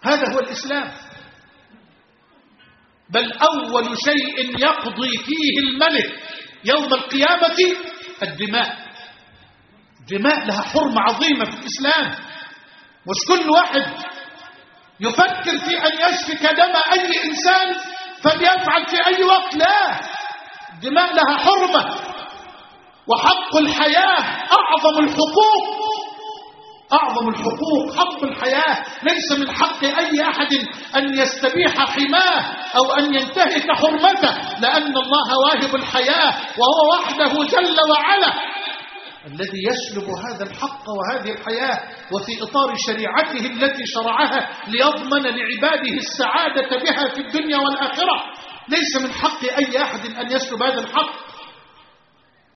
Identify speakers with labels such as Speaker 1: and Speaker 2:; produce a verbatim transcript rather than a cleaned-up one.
Speaker 1: هذا هو الإسلام. بل أول شيء يقضي فيه الملك يوم القيامة الدماء. الدماء لها حرمة عظيمة في الإسلام، مش كل واحد يفكر في أن يسفك دم أي إنسان فليفعل في أي وقت. لا، الدماء لها حرمة، وحق الحياة أعظم الحقوق. أعظم الحقوق حق الحياة. ليس من حق أي أحد أن يستبيح حماه أو أن ينتهك حرمته، لأن الله واهب الحياة وهو وحده جل وعلا الذي يسلب هذا الحق وهذه الحياة، وفي إطار شريعته التي شرعها ليضمن لعباده السعادة بها في الدنيا والآخرة. ليس من حق أي أحد أن يسلب هذا الحق